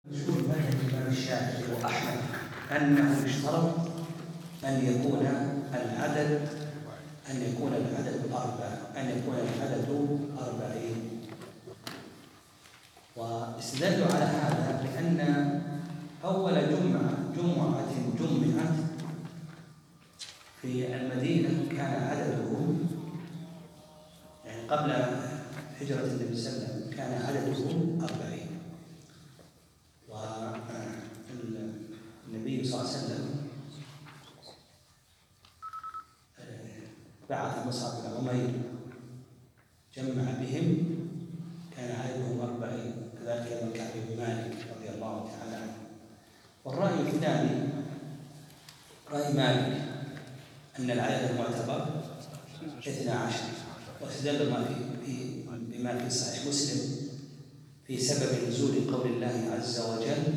مشهور مذهب الإمام الشافعي وأحمد أنه يشترط أن يكون العدد أربعين. واستدلوا على هذا بأن أول جمعة جمعت في المدينة كان عدده، يعني قبل هجرة النبي صلى الله عليه وسلم كان عدده 40. والنبي صلى الله عليه وسلم بعث مصعب بن عمير جمع بهم كان عددهم 40، كذلك ابن كعب بن مالك رضي الله تعالى عنه. والرأي الثاني رأي مالك أن العدد المعتبر 12، واستدل بما في صحيح مسلم في سبب نزول قول الله عز وجل: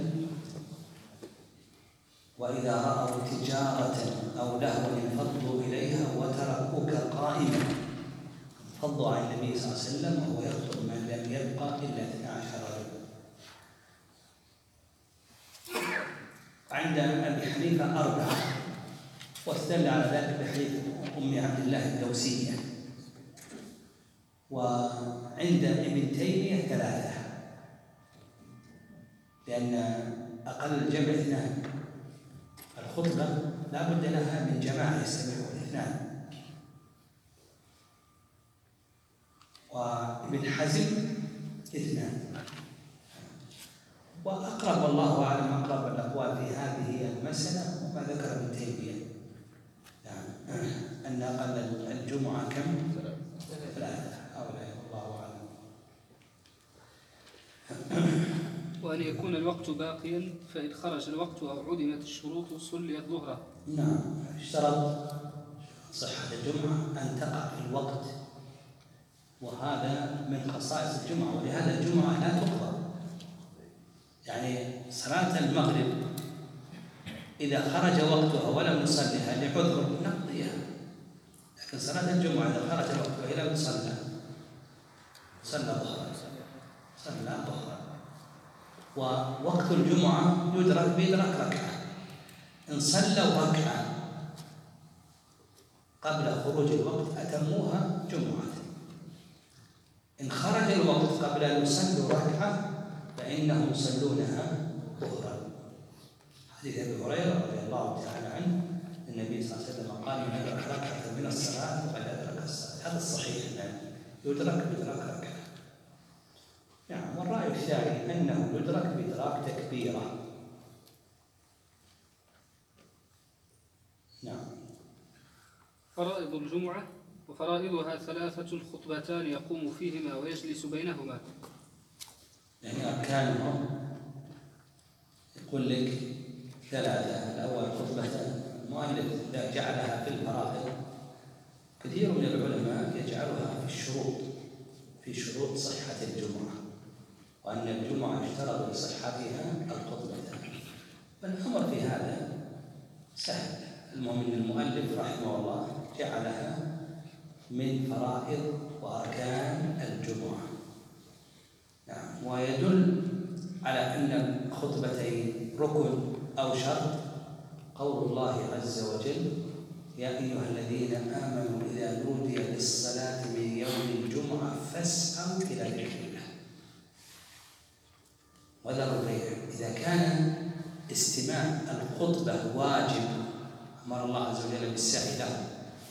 وإذا رأوا تجارة أو لهوا انفضوا إليها وتركوك قائما. فضوا عن النبي صلى الله عليه وسلم وهو يخطب من لم يبقى إلا 12 رجلا. عند أبي حنيفة 4، واستدل على ذلك بحديث أم عبد الله الدوسية. وعند ابن تيمية 3، لأن أقل الجمع 2. الخطبة لا بد لها من جماعة يستمعون 2. وابن حزم 2. وأقرب والله أعلم أقرب الأقوال في هذه المسألة ما ذكر ابن تيمية، يعني أن أقل الجمعة كم؟ 3 هؤلاء والله أعلم. وأن يكون الوقت باقيا، فإن خرج الوقت أو عدمت الشروط صليت ظهرا. نعم، اشترط صحة الجمعة أن تقع في الوقت، وهذا من خصائص الجمعة، ولهذا الجمعة لا تقضى. يعني صلاة المغرب إذا خرج وقتها ولم نصليها لعذر نقضيها، لكن صلاة الجمعة إذا خرج وقتها إلى المصلى صلى ظهرا. ووقت الجمعة يدرك بإدراك ركعة. إن صلوا ركعة قبل خروج الوقت أتموها جمعة. إن خرج الوقت قبل أن يصلوا ركعة فإنهم يصلونها ظهرا. حديث أبي هريرة رضي الله تعالى عنه النبي صلى الله عليه وسلم قال: من أدرك ركعة من الصلاة فقد أدرك الصلاة. هذا الصحيح، يعني يدرك بإدراك ركعة. نعم. والرأي الثاني أنه يدرك بإدراك تكبيرة. نعم. فرائض الجمعة وفرائضها 3 خطبتان يقوم فيهما ويجلس بينهما. يعني أركانهم يقول لك 3. الأول خطبتان. المؤلف جعلها في الفرائض. كثير من العلماء يجعلها في شروط صحة الجمعة، وأن الجمعة يشترط لصحتها الخطبتان. فالأمر في هذا سهل. المهم أن المؤلف رحمه الله جعلها من فرائض وأركان الجمعة. نعم. ويدل على أن الخطبتين ركن أو شرط قول الله عز وجل: يا أيها الذين آمنوا إذا نودي للصلاة من يوم الجمعة فاسعوا إلى ذكر الله وذروا البيع. إذا كان استماع الخطبة واجب أمر الله عز وجل بالسعي له،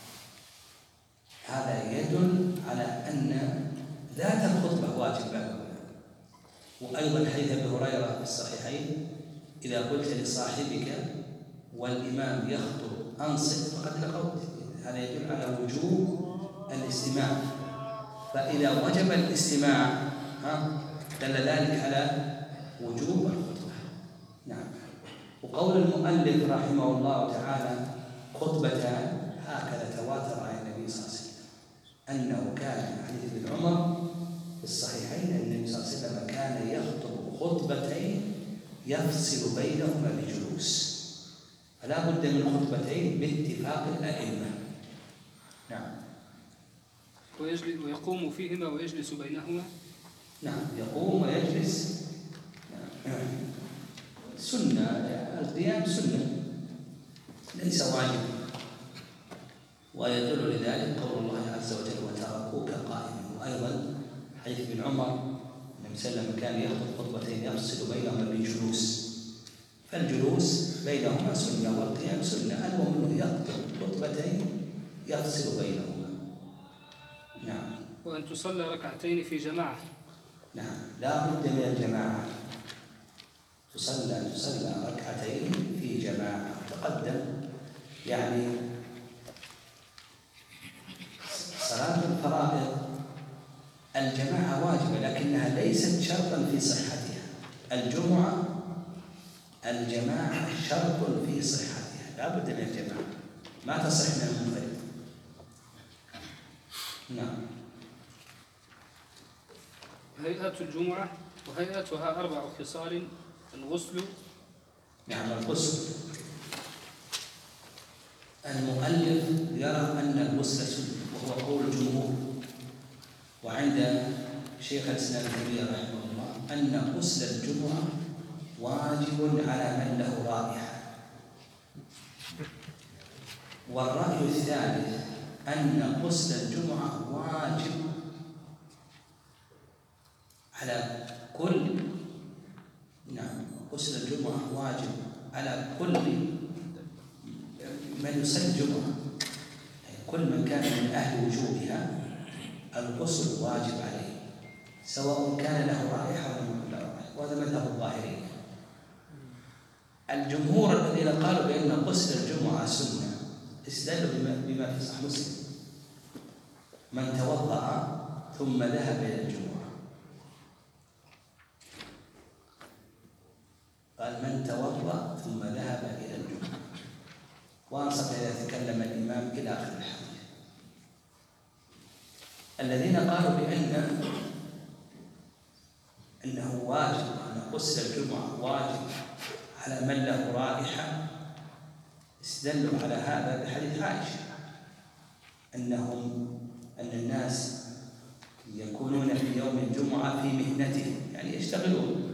هذا يدل على أن ذات الخطبة واجبة. وأيضا حديث أبي هريرة في الصحيحين: إذا قلت لصاحبك والإمام يخطب أنصت فقد لغوت. هذا يدل على وجوب الاستماع. فإذا وجب الاستماع دل ذلك على وجوب الخطبة. نعم. وقول المؤلف رحمه الله تعالى خطبتان هكذا تواتر عن النبي صلى الله عليه وسلم أنه كان حديث ابن عمر في الصحيحين أن النبي صلى الله عليه وسلم كان يخطب خطبتين يفصل بينهما بجلوس. فلا بد من خطبتين باتفاق الأئمة. نعم. ويقوم فيهما ويجلس بينهما. نعم، يقوم ويجلس. نعم. سنة، القيام سنة ليس واجبا، ويدل لذلك قول الله عز وجل وتركوك قائما. وأيضا حديث ابن عمر النبي صلى الله عليه وسلم كان يخطب خطبتين يفصل بينهما بالجلوس، فالجلوس بينهما سنة والقيام سنة، المؤمن يخطب خطبتين يفصل بينهما. نعم. وأن تصلى ركعتين في جماعة. نعم، لا بد من الجماعة، تصلى ركعتين في جماعة. تقدم يعني صلاة الفرائض الجماعة واجبة لكنها ليست شرطا في صحتها. الجماعة شرط في صحتها، لا بد من الجماعة، ما تصح من المنفرد. نعم. هيئة الجمعة وهيئتها 4 خصال: الغسل. نعم، الغسل. المؤلف يرى أن الغسل سنة وهو قول الجمهور، وعند شيخ الإسلام ابن تيمية رحمه الله أن غسل الجمعة واجب على من له رائحة. والرأي الثالث أن غسل الجمعة واجب على كل غسل الجمعة واجب على كل من يصلي الجمعة، يعني كل من كان من أهل وجوبها الغسل واجب عليه سواء كان له رائحة أو لم يكن له رائحة، وهذا مذهب الظاهرية. الجمهور الذين قالوا بأن غسل الجمعة سنة استدلوا بما في صحيح مسلم: من توضأ ثم ذهب إلى الجمعة. قال من توضأ ثم ذهب إلى الجمعة، وأنصت إذا تكلم الإمام إلى آخر الحديث. الذين قالوا أنه واجب، أن غسل الجمعة واجب على من له رائحة، استدلوا على هذا بحديث عائشة أن الناس يكونون في يوم الجمعة في مهنتهم، يعني يشتغلون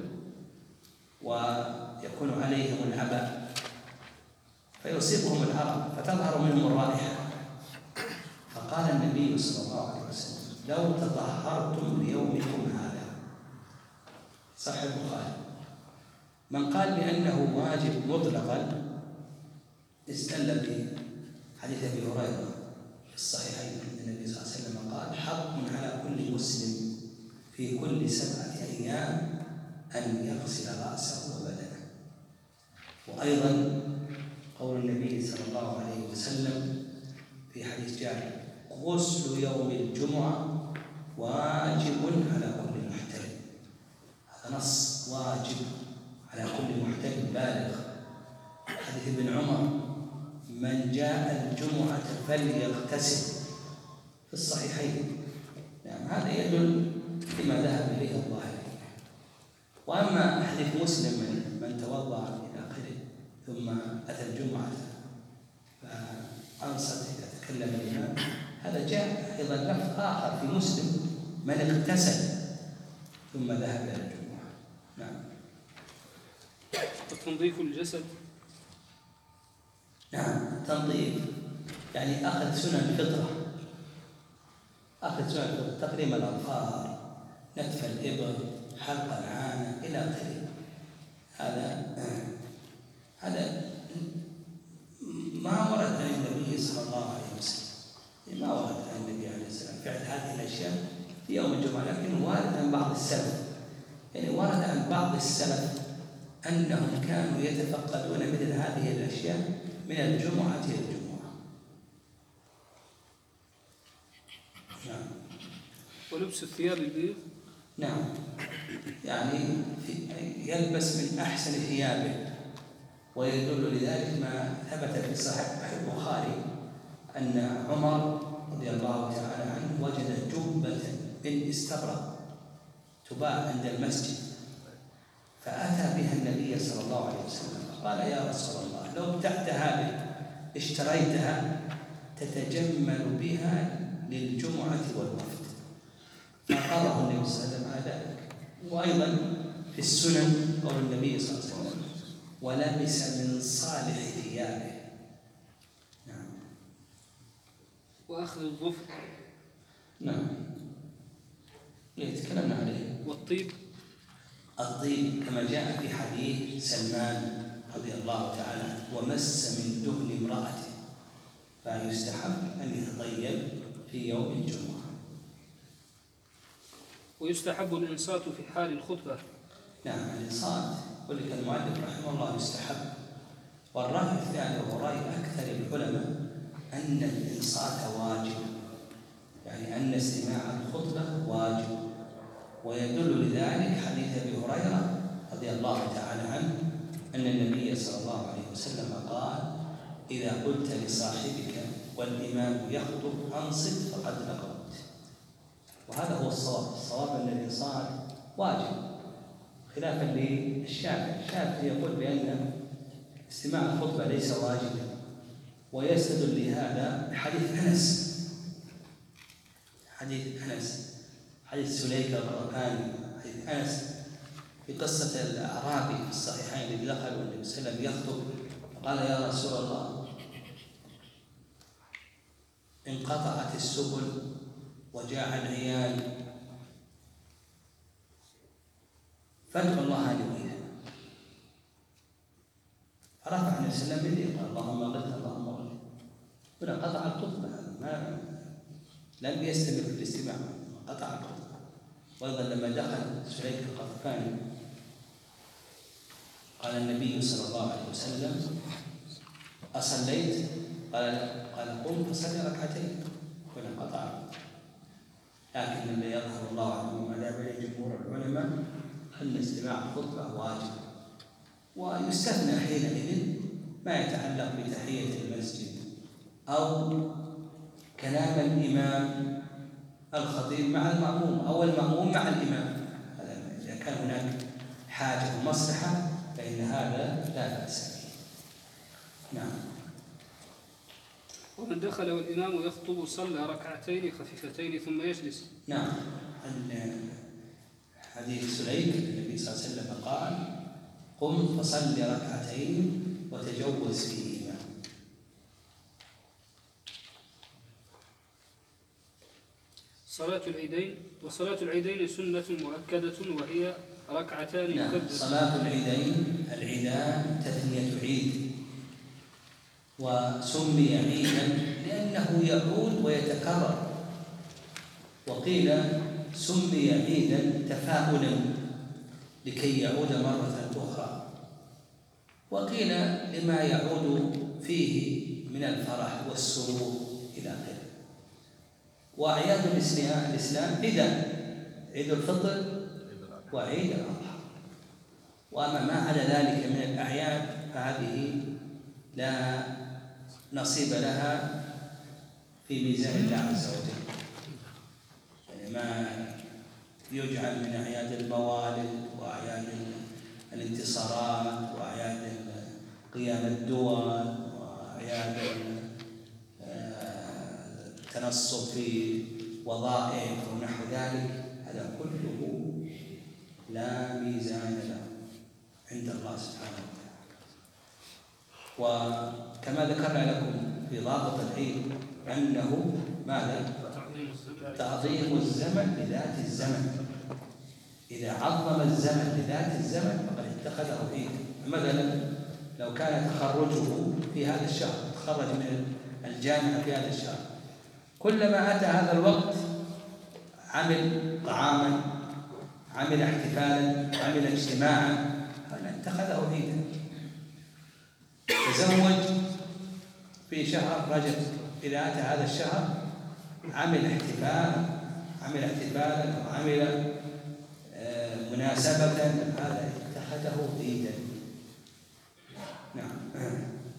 ويكون عليهم العباء فيصيبهم العرق فتظهر منهم الرائحة، فقال النبي صلى الله عليه وسلم: لو تطهرتم ليومكم هذا. صحيح البخاري. من قال بأنه واجب مطلقا استدل بحديث أبي هريرة في الصحيحين أن النبي صلى الله عليه وسلم قال: حق على كل مسلم في كل 7 أيام أن يغسل رأسه وبدنه. وأيضا قول النبي صلى الله عليه وسلم في حديث جابر: غسل يوم الجمعة واجب على كل محترم. هذا نص واجب على كل محترم بالغ. حديث ابن عمر: من جاء الجمعة فليغتسل، في الصحيحين. يعني هذا يدل لما ذهب إليه الظاهري. وأما حديث مسلم من توضأ إلى آخره ثم أتى الجمعة فأنصت إذا تكلم الإمام، هذا جاء أيضا لفظ آخر في مسلم: من اغتسل ثم ذهب إلى الجمعة. نعم. وتنظيف الجسد. نعم، تنظيف يعني أخذ سنن الفطرة، تقليم الأظفار، نتف الإبر، حلق العانة إلى آخره. هذا ما ورد عن النبي صلى الله عليه وسلم، ما ورد عن النبي عليه السلام فعل هذه الأشياء في يوم الجمعة، لكن وارد عن بعض السلف، يعني ورد عن بعض السلف أنهم كانوا يتفقدون مثل هذه الأشياء من الجمعة إلى الجمعة. نعم. ولبس الثياب البيض. نعم، يعني يلبس من أحسن ثيابه، ويدل لذلك ما ثبت في صحيح البخاري أن عمر رضي الله تعالى عنه وجد جبة من استبرق تباع عند المسجد، فأتى بها النبي صلى الله عليه وسلم فقال: يا رسول الله، لو ابتعت هذه اشتريتها تتجمل بها للجمعة والوفد. فقاله النبي صلى الله عليه وسلم على ذلك. وأيضا في السنن قول النبي صلى الله عليه وسلم: ولبس من صالح ثيابه. نعم. وأخذ الظفر. نعم، تكلمنا عليه. والطيب. الطيب كما جاء في حديث سلمان رضي الله تعالى عنه: ومس من دهن امرأته، فيستحب أن يتطيب في يوم الجمعة. ويستحب الإنصات في حال الخطبة. نعم، الإنصات ولك المؤلف رحمه الله يستحب. والرأي الثاني وهو رأي أكثر العلماء أن الإنصات واجب، يعني أن استماع الخطبة واجب. ويدل لذلك حديث أبي هريرة رضي الله تعالى عنه أن النبي صلى الله عليه وسلم قال: إذا قلت لصاحبك والإمام يخطب أنصت فقد لغوت. وهذا هو الصواب أن الإنصات واجب، خلافا للشافعي. الشافعي يقول بأن استماع الخطبة ليس واجبا، ويستدل لهذا بحديث حديث سليك الغرقاني، حديث أنس في قصة الأعرابي في الصحيحين الذي دخل والنبي صلى الله عليه وسلم يخطب فقال: يا رسول الله، انقطعت السبل وجاع العيال، فادعوا الله أن يغيثنا. فرفع النبي صلى الله عليه وسلم يديه قال: اللهم اغثنا اللهم اغثنا. هنا قطع الخطبة، لم يستمر في الاستماع، قطع الخطبة. وأيضا لما دخل سليك الغرقاني قال النبي صلى الله عليه وسلم: أصليت؟ قال: قم فصل ركعتين. هنا قطع. لكن الذي يظهر الله عنه وما ذهب إليه جمهور العلماء أن استماع الخطبة واجب، ويستثنى حينئذ ما يتعلق بتحية المسجد أو كلام الإمام الخطيب مع المأموم أو المأموم مع الإمام. إذا كان هناك حاجة ومصلحة فإن هذا لا بأس به. نعم. ومن دخل والإمام يخطب صلى ركعتين خفيفتين ثم يجلس. نعم. حديث سليك النبي صلى الله عليه وسلم قال: قم فصل ركعتين وتجوز فيهما. صلاة العيدين. وصلاة العيدين سنة مؤكدة وهي ركعتان. نعم. صلاة العيدين، العيدان تثنية عيد، وسمي عيدا لأنه يعود ويتكرر، وقيل سمي عيدا تفاؤلا لكي يعود مرة أخرى، وقيل لما يعود فيه من الفرح والسرور إلى آخره. وأعياد الإسلام عيدان: عيد الفطر وعيد الأضحى. وأما ما على ذلك من الأعياد فهذه لا نصيب لها في ميزان الله عز وجل، يعني ما يجعل من أعياد الموالد وأعياد الانتصارات وأعياد قيام الدول وأعياد التنصب في وظائف ونحو ذلك، هذا كله لا ميزان له عند الله سبحانه وتعالى. وكما ذكرنا لكم في ضابط العيد أنه ماذا؟ تعظيم الزمن لذات الزمن. إذا عظم الزمن لذات الزمن فقد اتخذه عيدا. مثلا لو كان تخرجه في هذا الشهر، تخرج من الجامعة في هذا الشهر، كلما أتى هذا الوقت عمل طعاما، عمل احتفالا، عمل اجتماعا، هذا اتخذه عيدا. تزوج في شهر رجب، إذا أتى هذا الشهر عمل احتفالا وعمل مناسبة، هذا اتخذه عيدا. نعم.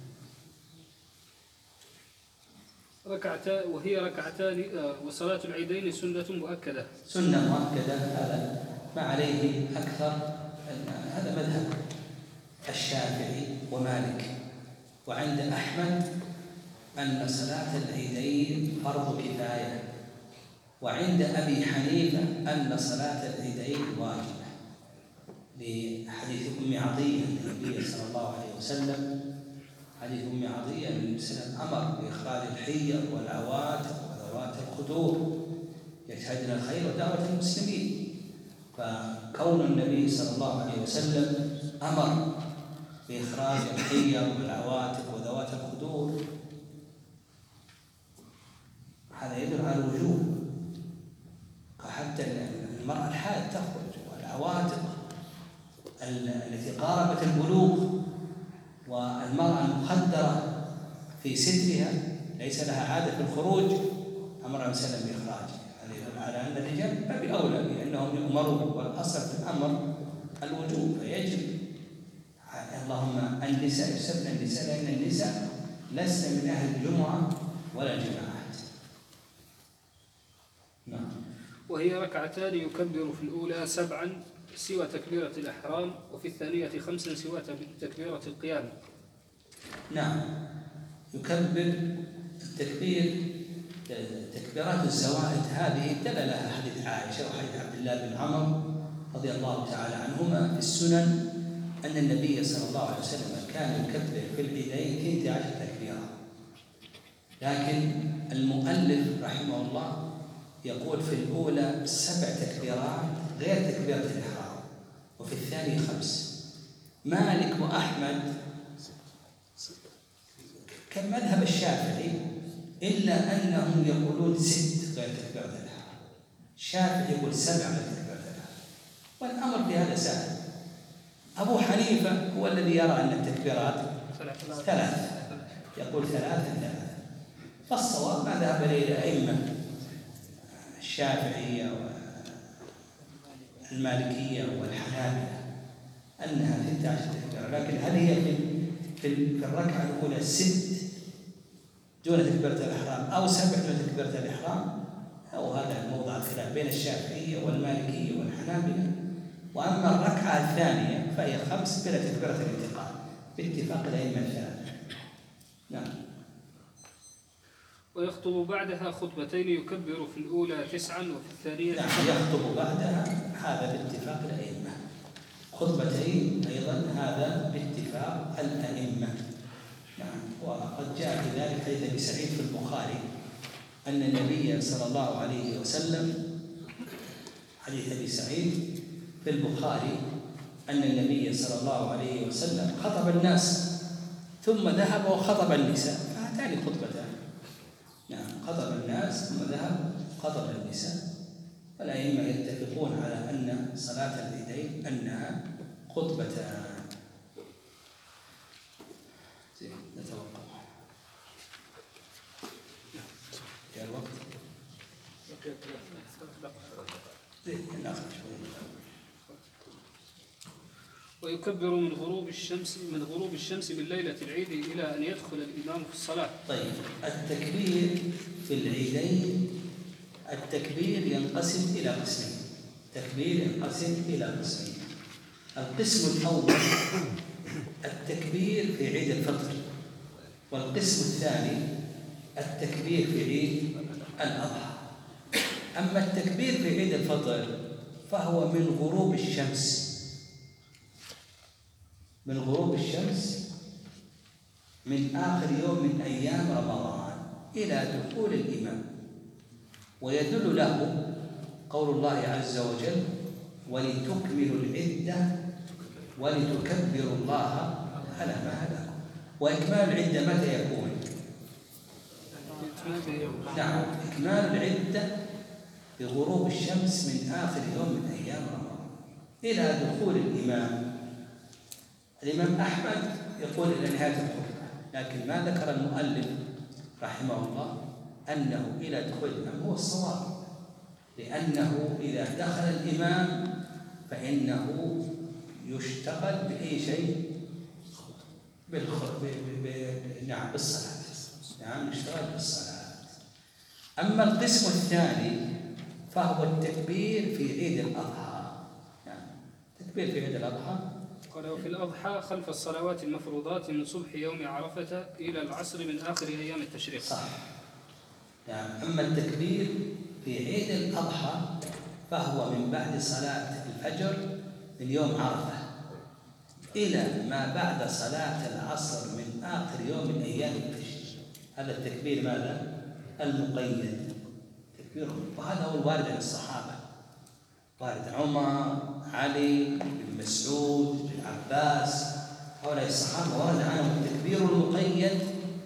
وهي ركعتان. وصلاة العيدين سنة مؤكدة. سنة مؤكدة، هذا ما عليه أكثر، هذا مذهب الشافعي ومالك. وعند أحمد أن صلاة العيدين فرض كفاية، وعند أبي حنيفة أن صلاة العيدين واجبة. لحديث أم عطية أن النبي صلى الله عليه وسلم، حديث أم عطية أن النبي صلى الله عليه وسلم أمر بإخراج الحية والعواتق وذوات الخدور يشهدن الخير ودعوة المسلمين. فكون النبي صلى الله عليه وسلم أمر بإخراج الحية والعواتق وذوات الخدور هذا يدل على الوجوب، حتى المرأة الحائض تخرج، والعواتق التي قاربت البلوغ، والمرأة المخدرة في سترها ليس لها عادة في الخروج، أمر النبي صلى الله عليه وسلم بإخراجها. على أن الرجال بأولى لأنهم يؤمرون، والأصل في الأمر الوجوب فيجب. اللهم النساء يسبن النساء لأن النساء لسن من أهل الجمعة ولا الجماعات. نعم. وهي ركعتان يكبر في الأولى 7 سوى تكبيرة الإحرام، وفي الثانية 5 سوى تكبيرة القيام. نعم، يكبر التكبير تكبيرات الزوائد هذه دل لها حديث عائشة وحديث عبد الله بن عمر رضي الله تعالى عنهما في السنن أن النبي صلى الله عليه وسلم كان يكبر في العيدين 12 تكبيرة، لكن المؤلف رحمه الله يقول في الأولى 7 تكبيرات غير تكبيرة الإحرام، وفي الثاني 5. مالك وأحمد كمذهب الشافعي إلا أنهم يقولون 6 غير تكبيرة الإحرام، الشافعي يقول 7 غير تكبيرة الإحرام، والأمر في هذا سهل. أبو حنيفة هو الذي يرى أن التكبيرات 3، يقول 3. فالصواب ما ذهب إليه الأئمة الشافعية والمالكية والحنابلة أنها 13 تكبيرة، لكن هل هي في الركعة الأولى 6 دون تكبيرة الإحرام أو 7 دون تكبيرة الإحرام؟ أو هذا موضع الخلاف بين الشافعية والمالكية والحنابلة. وأما الركعة الثانية فهي 5 بلا تكبيرة الانتقال باتفاق الأئمة الثلاثة. نعم. ويخطب بعدها خطبتين يكبر في الأولى 9 وفي الثانية. نعم، يخطب بعدها هذا باتفاق الأئمة، خطبتين أيضا هذا باتفاق الأئمة. نعم. وقد جاء في ذلك حديث أبي سعيد في البخاري أن النبي صلى الله عليه وسلم، حديث أبي سعيد في البخاري أن النبي صلى الله عليه وسلم خطب الناس ثم ذهب وخطب النساء، فهاتان خطبتان. نعم، خطب الناس ثم ذهب خطب النساء. والأئمة يتفقون على أن صلاة العيدين أنها خطبتان. نتوقف يا الوقت. ويكبر من غروب الشمس بالليلة العيد إلى أن يدخل الإمام في الصلاة. طيب، التكبير في العيدين، التكبير ينقسم إلى قسمين. القسم الأول التكبير في عيد الفطر، والقسم الثاني التكبير في عيد الأضحى. أما التكبير في عيد الفطر فهو من غروب الشمس، من آخر يوم من أيام رمضان إلى دخول الإمام. ويدل له قول الله عز وجل: ولتكملوا العدة ولتكبروا الله على ما هداكم. وإكمال العدة متى يكون؟ نعم، إكمال العدة بغروب الشمس من آخر يوم من أيام رمضان إلى دخول الإمام. الإمام أحمد يقول إلى نهاية الخطبة، لكن ما ذكر المؤلف رحمه الله أنه إلى دخول الإمام هو الصواب، لأنه إذا دخل الإمام فإنه يشتغل بأي شيء بالصلاة. نعم، يشتغل بالصلاة. أما القسم الثاني فهو التكبير في عيد الأضحى. يعني التكبير في عيد الأضحى. قال: وفي الأضحى خلف الصلوات المفروضات من صبح يوم عرفة إلى العصر من آخر أيام التشريق. صح. يعني أما التكبير في عيد الأضحى فهو من بعد صلاة الفجر من يوم عرفة إلى ما بعد صلاة العصر من آخر يوم من أيام التشريق. هذا التكبير ماذا؟ المقيد، تكبير. وهذا هو الوارد عن الصحابة، وارد عمر، علي، بن مسعود، بن عباس، هؤلاء الصحابة ورد عنهم التكبير المقيد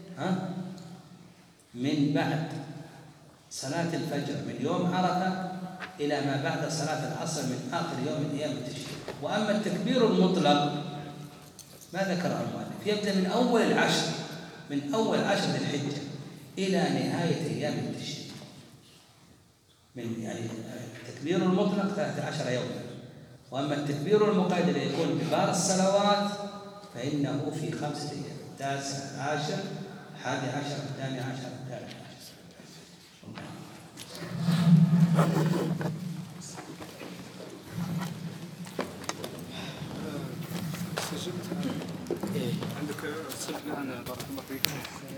من بعد صلاة الفجر من يوم عرفة إلى ما بعد صلاة العصر من آخر يوم من أيام التشريق. وأما التكبير المطلق ما ذكره المؤلف، يبدأ من أول العشر، من أول عشر ذي الحجة إلى نهاية أيام التشريق. من يعني التكبير المطلق 13 يوما، وأما التكبير المقيد الذي يكون كبار الصلوات فإنه في 5 أيام: 9، 10، 11، 12، 13. عندك سجل أنا بارك الله فيك.